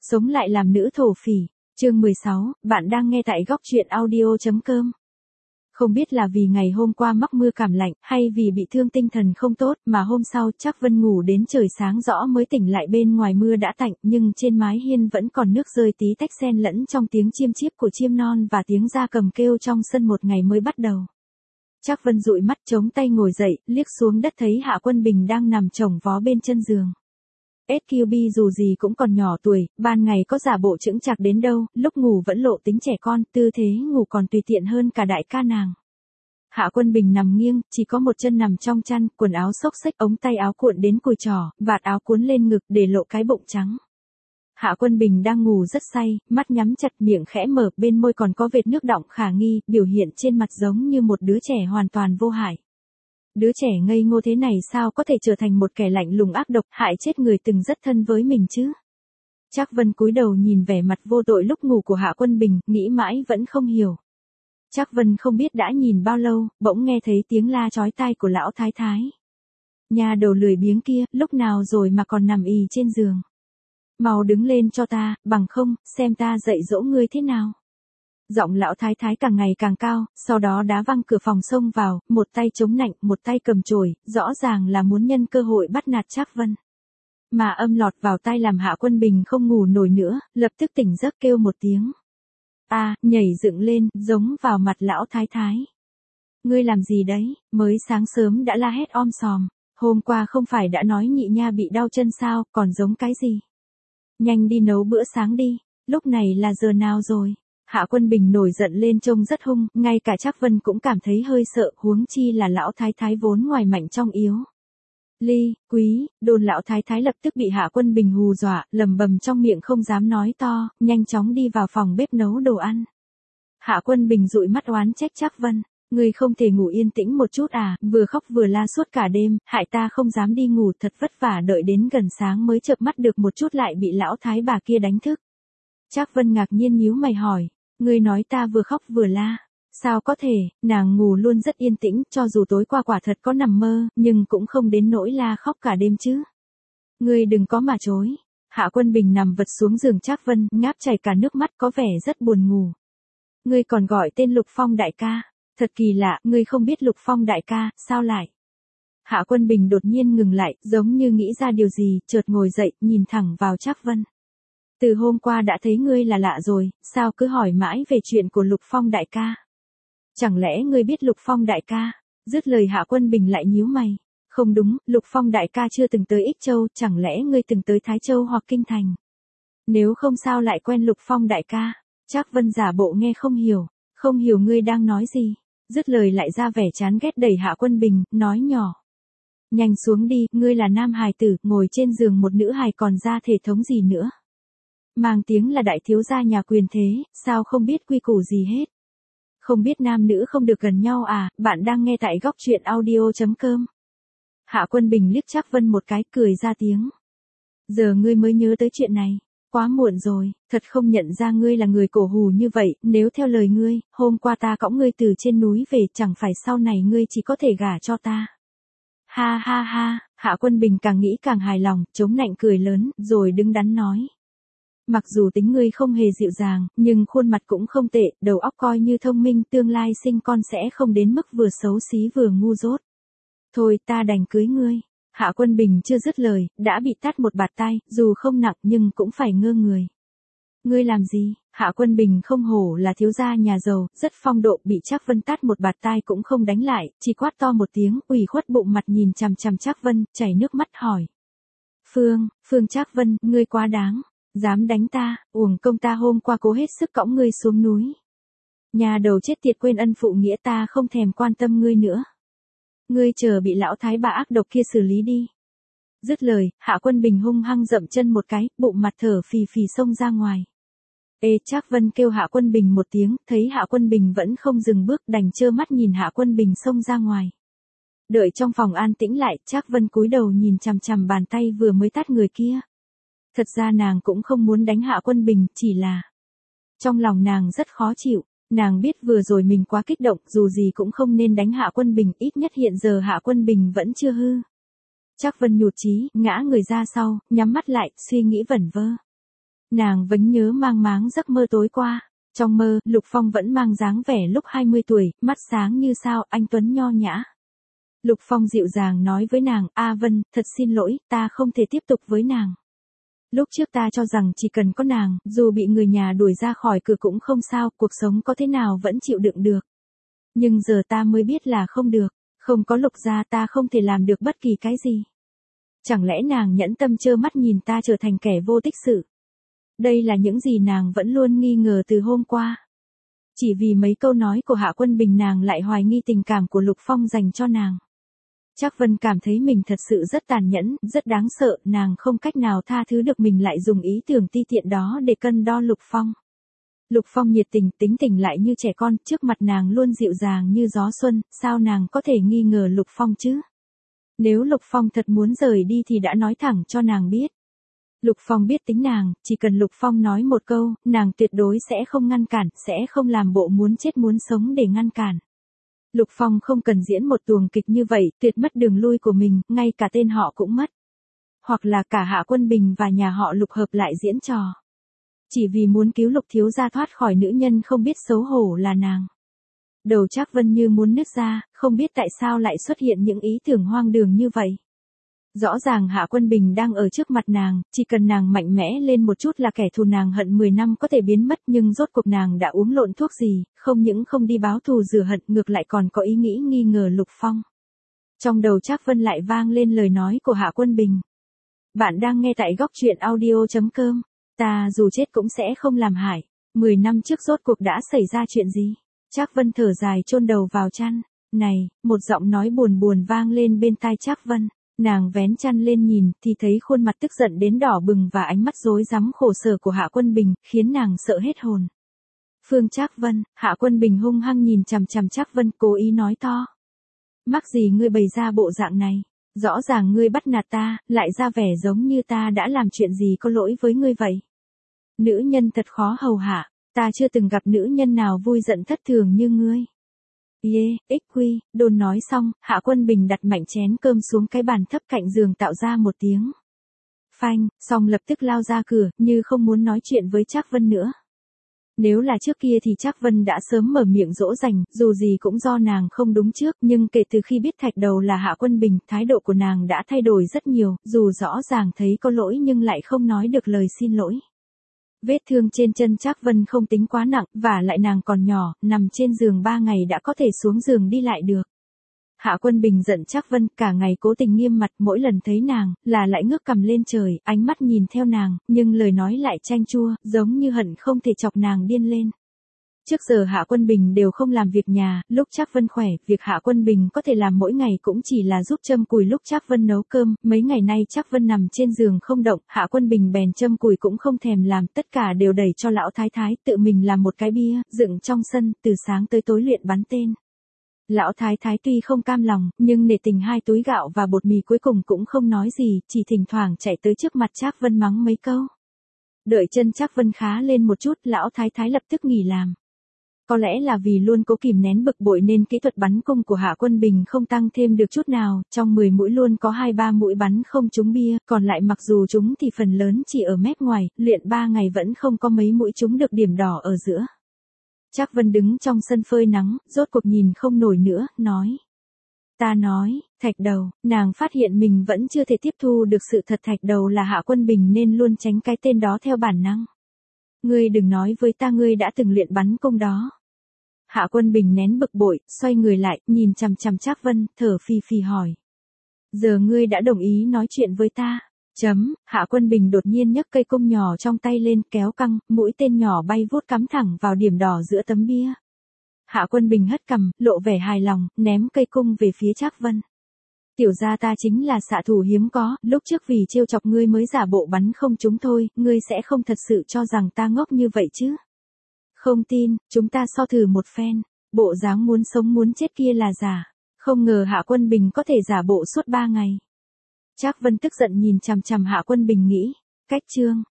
Sống lại làm nữ thổ phỉ. Chương 16, bạn đang nghe tại góc truyện audio.com. Không biết là vì ngày hôm qua mắc mưa cảm lạnh hay vì bị thương tinh thần không tốt mà hôm sau Trác Vân ngủ đến trời sáng rõ mới tỉnh lại, bên ngoài mưa đã tạnh nhưng trên mái hiên vẫn còn nước rơi tí tách xen lẫn trong tiếng chiêm chiếp của chim non và tiếng gia cầm kêu trong sân một ngày mới bắt đầu. Trác Vân dụi mắt chống tay ngồi dậy, liếc xuống đất thấy Hạ Quân Bình đang nằm chồng vó bên chân giường. SQB dù gì cũng còn nhỏ tuổi, ban ngày có giả bộ chững chạc đến đâu, lúc ngủ vẫn lộ tính trẻ con, tư thế ngủ còn tùy tiện hơn cả đại ca nàng. Hạ Quân Bình nằm nghiêng, chỉ có một chân nằm trong chăn, quần áo xốc xếch, ống tay áo cuộn đến cùi trỏ, vạt áo cuốn lên ngực để lộ cái bụng trắng. Hạ Quân Bình đang ngủ rất say, mắt nhắm chặt, miệng khẽ mở, bên môi còn có vệt nước đọng khả nghi, biểu hiện trên mặt giống như một đứa trẻ hoàn toàn vô hại. Đứa trẻ ngây ngô thế này sao có thể trở thành một kẻ lạnh lùng ác độc, hại chết người từng rất thân với mình chứ? Trác Vân cúi đầu nhìn vẻ mặt vô tội lúc ngủ của Hạ Quân Bình, nghĩ mãi vẫn không hiểu. Trác Vân không biết đã nhìn bao lâu, bỗng nghe thấy tiếng la chói tai của lão thái thái. Nhà đầu lười biếng kia, lúc nào rồi mà còn nằm ì trên giường. Mau đứng lên cho ta, bằng không, xem ta dạy dỗ ngươi thế nào. Giọng lão thái thái càng ngày càng cao, sau đó đá văng cửa phòng xông vào, một tay chống nạnh, một tay cầm chổi, rõ ràng là muốn nhân cơ hội bắt nạt Trác Vân. Mà âm lọt vào tai làm Hạ Quân Bình không ngủ nổi nữa, lập tức tỉnh giấc kêu một tiếng. Nhảy dựng lên, giống vào mặt lão thái thái. Ngươi làm gì đấy, mới sáng sớm đã la hét om sòm, hôm qua không phải đã nói nhị nha bị đau chân sao, còn giống cái gì? Nhanh đi nấu bữa sáng đi, lúc này là giờ nào rồi? Hạ Quân Bình nổi giận lên trông rất hung, ngay cả Trác Vân cũng cảm thấy hơi sợ, huống chi là lão thái thái vốn ngoài mạnh trong yếu. Ly, Quý, Đôn lão thái thái lập tức bị Hạ Quân Bình hù dọa, lầm bầm trong miệng không dám nói to, nhanh chóng đi vào phòng bếp nấu đồ ăn. Hạ Quân Bình dụi mắt oán trách Trác Vân, ngươi không thể ngủ yên tĩnh một chút à, vừa khóc vừa la suốt cả đêm, hại ta không dám đi ngủ, thật vất vả đợi đến gần sáng mới chợp mắt được một chút lại bị lão thái bà kia đánh thức. Trác Vân ngạc nhiên nhíu mày hỏi, ngươi nói ta vừa khóc vừa la, sao có thể? Nàng ngủ luôn rất yên tĩnh, cho dù tối qua quả thật có nằm mơ, nhưng cũng không đến nỗi la khóc cả đêm chứ. Ngươi đừng có mà chối. Hạ Quân Bình nằm vật xuống giường Trác Vân, ngáp chảy cả nước mắt, có vẻ rất buồn ngủ. Ngươi còn gọi tên Lục Phong đại ca, thật kỳ lạ, ngươi không biết Lục Phong đại ca, sao lại? Hạ Quân Bình đột nhiên ngừng lại, giống như nghĩ ra điều gì, chợt ngồi dậy, nhìn thẳng vào Trác Vân. Từ hôm qua đã thấy ngươi là lạ rồi, sao cứ hỏi mãi về chuyện của Lục Phong đại ca? Chẳng lẽ ngươi biết Lục Phong đại ca? Dứt lời Hạ Quân Bình lại nhíu mày. Không đúng, Lục Phong đại ca chưa từng tới Ích Châu, chẳng lẽ ngươi từng tới Thái Châu hoặc Kinh Thành? Nếu không sao lại quen Lục Phong đại ca? Trác Vân giả bộ nghe không hiểu ngươi đang nói gì. Dứt lời lại ra vẻ chán ghét đẩy Hạ Quân Bình, nói nhỏ. Nhanh xuống đi, ngươi là nam hài tử, ngồi trên giường một nữ hài còn ra thể thống gì nữa. Mang tiếng là đại thiếu gia nhà quyền thế, sao không biết quy củ gì hết. Không biết nam nữ không được gần nhau à, bạn đang nghe tại góc truyện audio.com. Hạ Quân Bình liếc Trác Vân một cái, cười ra tiếng. Giờ ngươi mới nhớ tới chuyện này, quá muộn rồi, thật không nhận ra ngươi là người cổ hủ như vậy, nếu theo lời ngươi, hôm qua ta cõng ngươi từ trên núi về, chẳng phải sau này ngươi chỉ có thể gả cho ta. Ha ha ha, Hạ Quân Bình càng nghĩ càng hài lòng, chống nạnh cười lớn, rồi đứng đắn nói. Mặc dù tính ngươi không hề dịu dàng, nhưng khuôn mặt cũng không tệ, đầu óc coi như thông minh, tương lai sinh con sẽ không đến mức vừa xấu xí vừa ngu dốt. Thôi ta đành cưới ngươi. Hạ Quân Bình chưa dứt lời, đã bị tát một bạt tai, dù không nặng nhưng cũng phải ngơ người. Ngươi làm gì? Hạ Quân Bình không hổ là thiếu gia nhà giàu, rất phong độ, bị Trác Vân tát một bạt tai cũng không đánh lại, chỉ quát to một tiếng, ủy khuất bụng mặt nhìn chằm chằm Trác Vân, chảy nước mắt hỏi. Phương Trác Vân, ngươi quá đáng. Dám đánh ta, uổng công ta hôm qua cố hết sức cõng ngươi xuống núi. Nhà đầu chết tiệt quên ân phụ nghĩa, ta không thèm quan tâm ngươi nữa. Ngươi chờ bị lão thái bà ác độc kia xử lý đi. Dứt lời, Hạ Quân Bình hung hăng dậm chân một cái, bụng mặt thở phì phì xông ra ngoài. Trác Vân kêu Hạ Quân Bình một tiếng, thấy Hạ Quân Bình vẫn không dừng bước, đành trơ mắt nhìn Hạ Quân Bình xông ra ngoài. Đợi trong phòng an tĩnh lại, Trác Vân cúi đầu nhìn chằm chằm bàn tay vừa mới tát người kia. Thật ra nàng cũng không muốn đánh Hạ Quân Bình, chỉ là trong lòng nàng rất khó chịu, nàng biết vừa rồi mình quá kích động, dù gì cũng không nên đánh Hạ Quân Bình, ít nhất hiện giờ Hạ Quân Bình vẫn chưa hư. Trác Vân nhụt chí, ngã người ra sau, nhắm mắt lại, suy nghĩ vẩn vơ. Nàng vẫn nhớ mang máng giấc mơ tối qua. Trong mơ, Lục Phong vẫn mang dáng vẻ lúc 20 tuổi, mắt sáng như sao, anh tuấn nho nhã. Lục Phong dịu dàng nói với nàng, A Vân, thật xin lỗi, ta không thể tiếp tục với nàng. Lúc trước ta cho rằng chỉ cần có nàng, dù bị người nhà đuổi ra khỏi cửa cũng không sao, cuộc sống có thế nào vẫn chịu đựng được. Nhưng giờ ta mới biết là không được, không có Lục gia ta không thể làm được bất kỳ cái gì. Chẳng lẽ nàng nhẫn tâm trơ mắt nhìn ta trở thành kẻ vô tích sự? Đây là những gì nàng vẫn luôn nghi ngờ từ hôm qua. Chỉ vì mấy câu nói của Hạ Quân Bình nàng lại hoài nghi tình cảm của Lục Phong dành cho nàng. Trác Vân cảm thấy mình thật sự rất tàn nhẫn, rất đáng sợ, nàng không cách nào tha thứ được mình lại dùng ý tưởng ti tiện đó để cân đo Lục Phong. Lục Phong nhiệt tình, tính tình lại như trẻ con, trước mặt nàng luôn dịu dàng như gió xuân, sao nàng có thể nghi ngờ Lục Phong chứ? Nếu Lục Phong thật muốn rời đi thì đã nói thẳng cho nàng biết. Lục Phong biết tính nàng, chỉ cần Lục Phong nói một câu, nàng tuyệt đối sẽ không ngăn cản, sẽ không làm bộ muốn chết muốn sống để ngăn cản. Lục Phong không cần diễn một tuồng kịch như vậy, tuyệt mất đường lui của mình, ngay cả tên họ cũng mất. Hoặc là cả Hạ Quân Bình và nhà họ Lục hợp lại diễn trò. Chỉ vì muốn cứu Lục thiếu gia thoát khỏi nữ nhân không biết xấu hổ là nàng. Đầu Trác Vân như muốn nứt ra, không biết tại sao lại xuất hiện những ý tưởng hoang đường như vậy. Rõ ràng Hạ Quân Bình đang ở trước mặt nàng, chỉ cần nàng mạnh mẽ lên một chút là kẻ thù nàng hận 10 năm có thể biến mất, nhưng rốt cuộc nàng đã uống lộn thuốc gì, không những không đi báo thù rửa hận, ngược lại còn có ý nghĩ nghi ngờ Lục Phong. Trong đầu Trác Vân lại vang lên lời nói của Hạ Quân Bình. Bạn đang nghe tại góc truyện audio.com. Ta dù chết cũng sẽ không làm hại. 10 năm trước rốt cuộc đã xảy ra chuyện gì? Trác Vân thở dài chôn đầu vào chăn. Này, một giọng nói buồn buồn vang lên bên tai Trác Vân. Nàng vén chăn lên nhìn thì thấy khuôn mặt tức giận đến đỏ bừng và ánh mắt rối rắm khổ sở của Hạ Quân Bình, khiến nàng sợ hết hồn. Phương Trác Vân, Hạ Quân Bình hung hăng nhìn chằm chằm Trác Vân, cố ý nói to. Mắc gì ngươi bày ra bộ dạng này? Rõ ràng ngươi bắt nạt ta, lại ra vẻ giống như ta đã làm chuyện gì có lỗi với ngươi vậy. Nữ nhân thật khó hầu hạ, ta chưa từng gặp nữ nhân nào vui giận thất thường như ngươi. XQ, đồn nói xong, Hạ Quân Bình đặt mạnh chén cơm xuống cái bàn thấp cạnh giường tạo ra một tiếng phanh, xong lập tức lao ra cửa, như không muốn nói chuyện với Trác Vân nữa. Nếu là trước kia thì Trác Vân đã sớm mở miệng dỗ dành, dù gì cũng do nàng không đúng trước, nhưng kể từ khi biết Thạch Đầu là Hạ Quân Bình, thái độ của nàng đã thay đổi rất nhiều, dù rõ ràng thấy có lỗi nhưng lại không nói được lời xin lỗi. Vết thương trên chân Trác Vân không tính quá nặng, và lại nàng còn nhỏ, nằm trên giường 3 ngày đã có thể xuống giường đi lại được. Hạ Quân Bình giận Trác Vân, cả ngày cố tình nghiêm mặt, mỗi lần thấy nàng, là lại ngước cằm lên trời, ánh mắt nhìn theo nàng, nhưng lời nói lại chanh chua, giống như hận không thể chọc nàng điên lên. Trước giờ Hạ Quân Bình đều không làm việc nhà, lúc Trác Vân khỏe, việc Hạ Quân Bình có thể làm mỗi ngày cũng chỉ là giúp châm củi lúc Trác Vân nấu cơm, mấy ngày nay Trác Vân nằm trên giường không động, Hạ Quân Bình bèn châm củi cũng không thèm làm, tất cả đều đẩy cho lão thái thái, tự mình làm một cái bia, dựng trong sân, từ sáng tới tối luyện bắn tên. Lão thái thái tuy không cam lòng, nhưng nể tình 2 túi gạo và bột mì cuối cùng cũng không nói gì, chỉ thỉnh thoảng chạy tới trước mặt Trác Vân mắng mấy câu. Đợi chân Trác Vân khá lên một chút, lão thái thái lập tức nghỉ làm. Có lẽ là vì luôn cố kìm nén bực bội nên kỹ thuật bắn cung của Hạ Quân Bình không tăng thêm được chút nào, trong 10 mũi luôn có 2-3 mũi bắn không trúng bia, còn lại mặc dù trúng thì phần lớn chỉ ở mép ngoài, luyện 3 ngày vẫn không có mấy mũi trúng được điểm đỏ ở giữa. Trác Vân đứng trong sân phơi nắng, rốt cuộc nhìn không nổi nữa, nói. Ta nói, Thạch Đầu, nàng phát hiện mình vẫn chưa thể tiếp thu được sự thật Thạch Đầu là Hạ Quân Bình nên luôn tránh cái tên đó theo bản năng. Ngươi đừng nói với ta ngươi đã từng luyện bắn cung đó. Hạ Quân Bình nén bực bội, xoay người lại, nhìn chằm chằm Trác Vân, thở phì phì hỏi. Giờ ngươi đã đồng ý nói chuyện với ta. Hạ Quân Bình đột nhiên nhấc cây cung nhỏ trong tay lên, kéo căng, mũi tên nhỏ bay vút cắm thẳng vào điểm đỏ giữa tấm bia. Hạ Quân Bình hất cằm, lộ vẻ hài lòng, ném cây cung về phía Trác Vân. Tiểu gia ta chính là xạ thủ hiếm có, lúc trước vì trêu chọc ngươi mới giả bộ bắn không trúng thôi, ngươi sẽ không thật sự cho rằng ta ngốc như vậy chứ. Không tin, chúng ta so thử một phen, bộ dáng muốn sống muốn chết kia là giả. Không ngờ Hạ Quân Bình có thể giả bộ suốt 3 ngày. Trác Vân tức giận nhìn chằm chằm Hạ Quân Bình nghĩ, cách chương,